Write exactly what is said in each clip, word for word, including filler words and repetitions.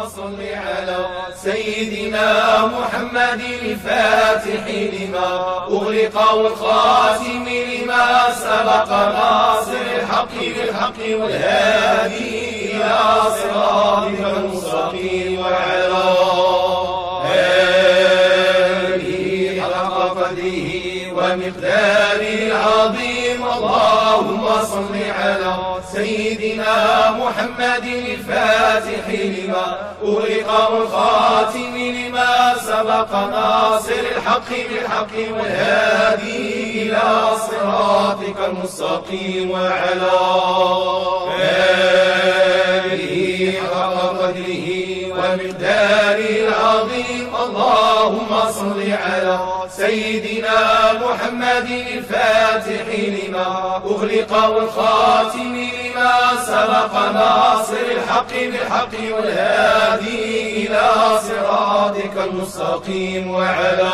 صل على سيدنا محمد الفاتح لما أغلق والخاتم لما سبق ناصر الحق بالحق والهادي إلى صراطك المستقيم وعلى آله حق قدره ومقداره العظيم. اللهم صل على سيدنا محمد الفاتح لما أغلق والخاتم لما سبق ناصر الحق بالحق والهادي إلى صراطك المستقيم وعلى آله حق قدره ومقداره العظيم. اللهم صل على سيدنا محمد الفاتح لما أغلق والخاتم لما سبق ناصر الحق بالحق والهادي إلى صراطك المستقيم وعلى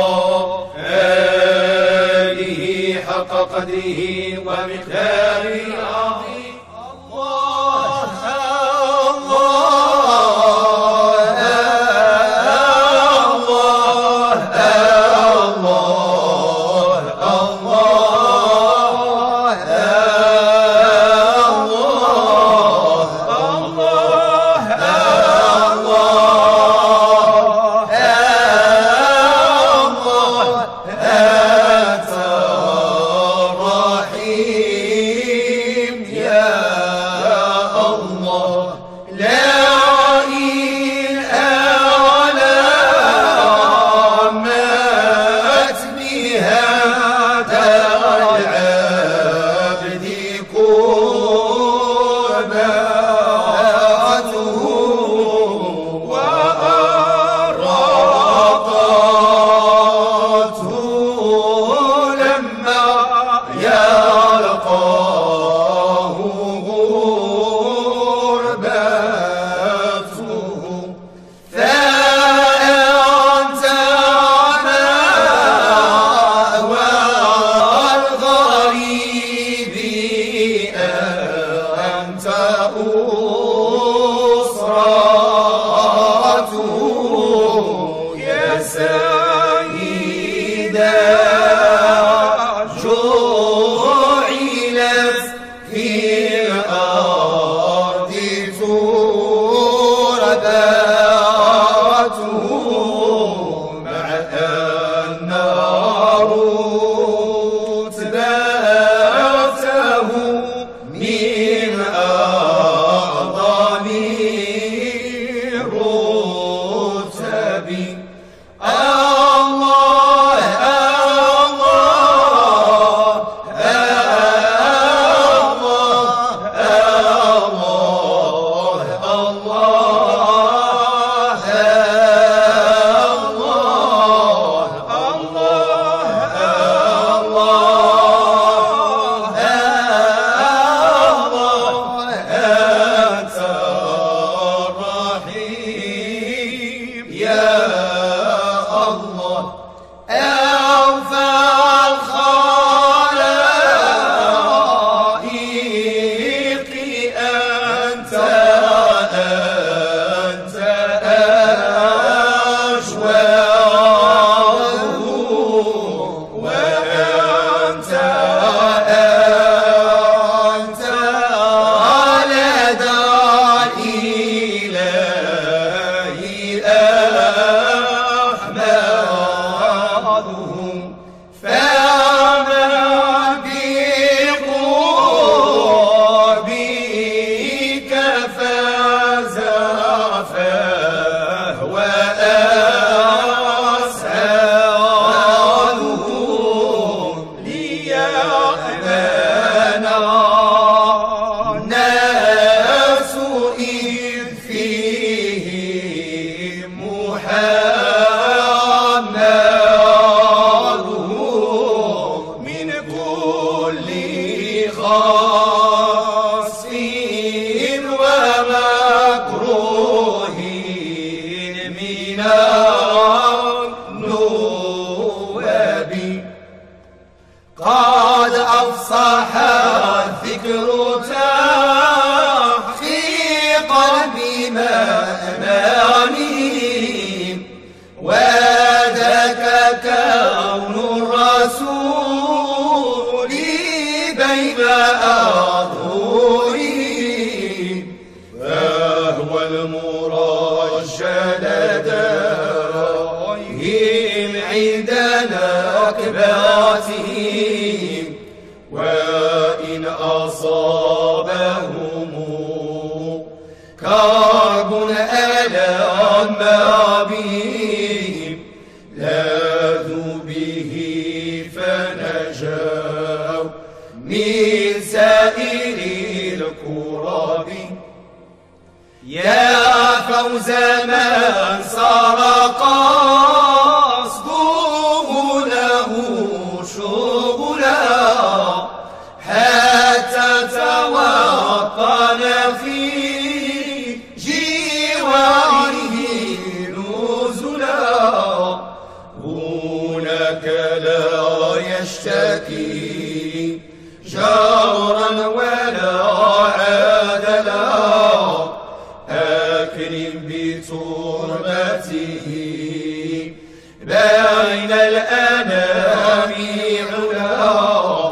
آله حق قدره ومقداره العظيم. الله من أمانهم وذاك كون الرسول بين أظهرهم فهو المرشد لديهم عند نكباتهم وإن أصابهم كرب ألم بهم لاذوا به فنجوا من سائر الكرب يا فوز من سار قصده له شغلا حتى توطن في جواره نزلا هناك لا يشتكي جورا ولا عدلا أكرم بتربته بين الأنام علا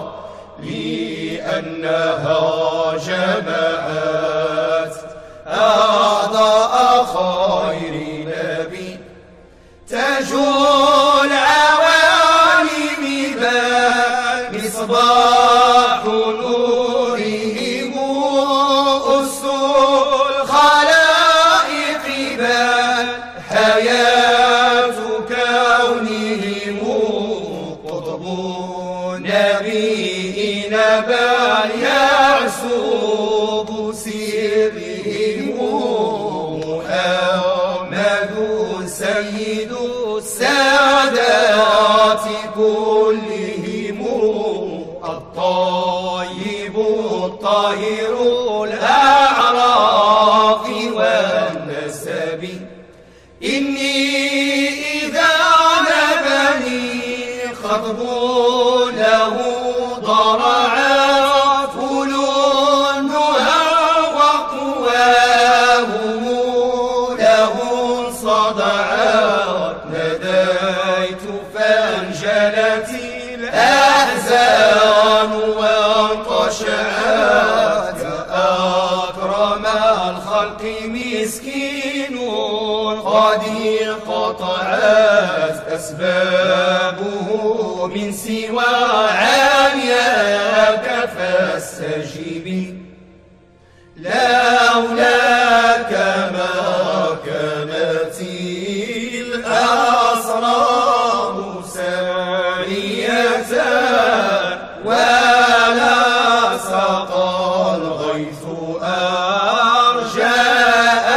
لأنها جمعت أعضاء خير نبي تاج العوالم بل مصباح نورهم أس الخلائق بل حياة كونهم قطب نبينا بل يعصب سرهم محمد سيد السادات كلهم الطيب الطاهر الأعراق والنسب إني إذا نبني خطب له ضرعت فلونها وقواهم له صدعت نديت فانجلت الأحزان وانقشعت أكرم الخلق مسكين قد انقطعت أسبابه من سوى عالياك فاستجب لولاك ما كانت الأسرار سارية ولا سقى الغيث أرجاء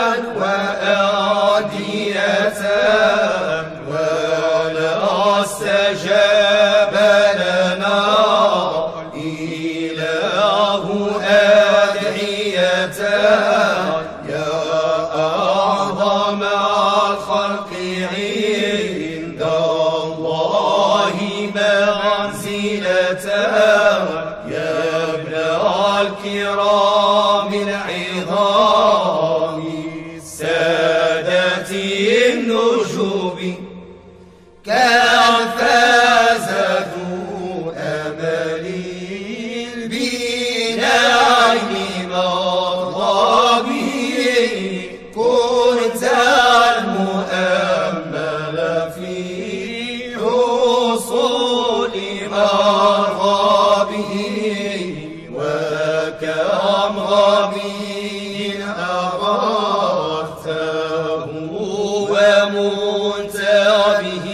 وآدية ولا استجاب لنا إله أدعية يا أعظم الخلق عند الله منزلة يا ابن الكرام العظام سادة النجوم كم فاز ذو أمل بنعيم مغضبه كنت المؤمل في حصول مرغبه وكم غبي أغرته ومنتبه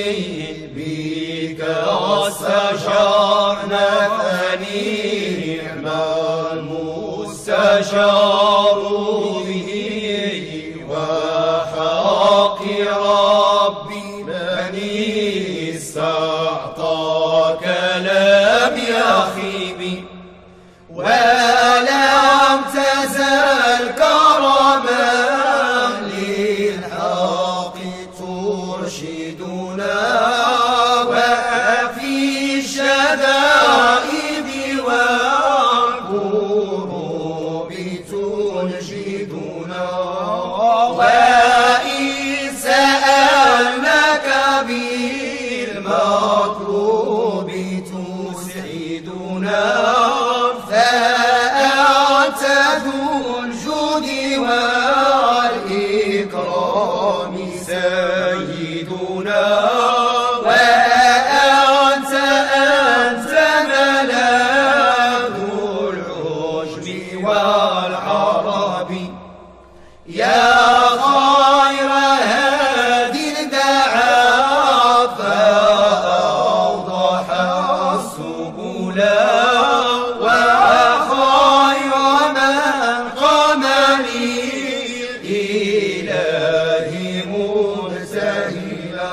بك استجرنا فنعم المستجار به وحق ربي من استعطاك لم يخيب ولم تزل كرما للحق ترشدنا وفي الشدائد والكروب تنشدنا والعرب. يا خير هادي دعا فأوضح السبل، وخير من قام للإله مبتهلا،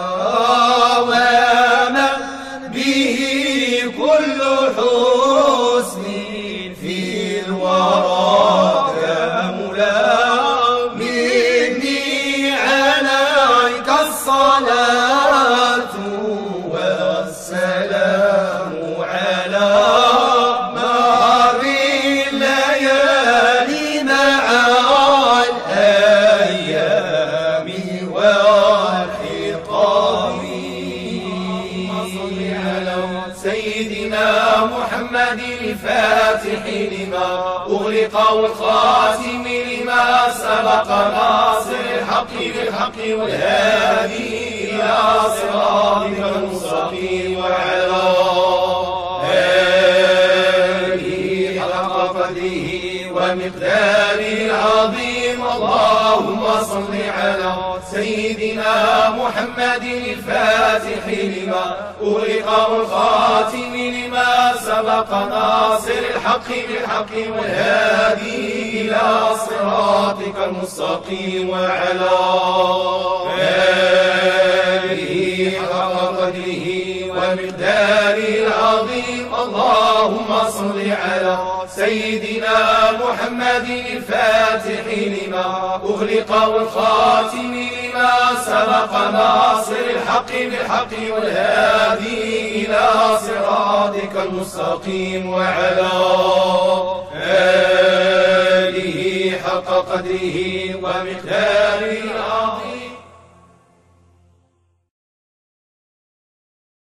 ومن به كل حسن في الورى كاملا. مني عليك الصلاة والسلام على مر الليالي مع الأيام والحطام. صل على سيدنا محمد الفاتح لما أغلق والخاتم لما سبق ناصر الحق بالحق والهادي إلى صراطك المستقيم، وعلى آله حق قدره ومقداره العظيم. اللهم صل على سيدنا محمد الفاتح لما أغلق والخاتم لما سبق ناصر الحق بالحق والهادي إلى صراطك المستقيم، وعلى آله حق قدره ومقداره العظيم. اللهم صل على سيدنا محمد الفاتح لما أغلق والخاتم لما سبق ناصر الحق بالحق والهادي إلى صراطك المستقيم، وعلى آله حق قدره ومقداره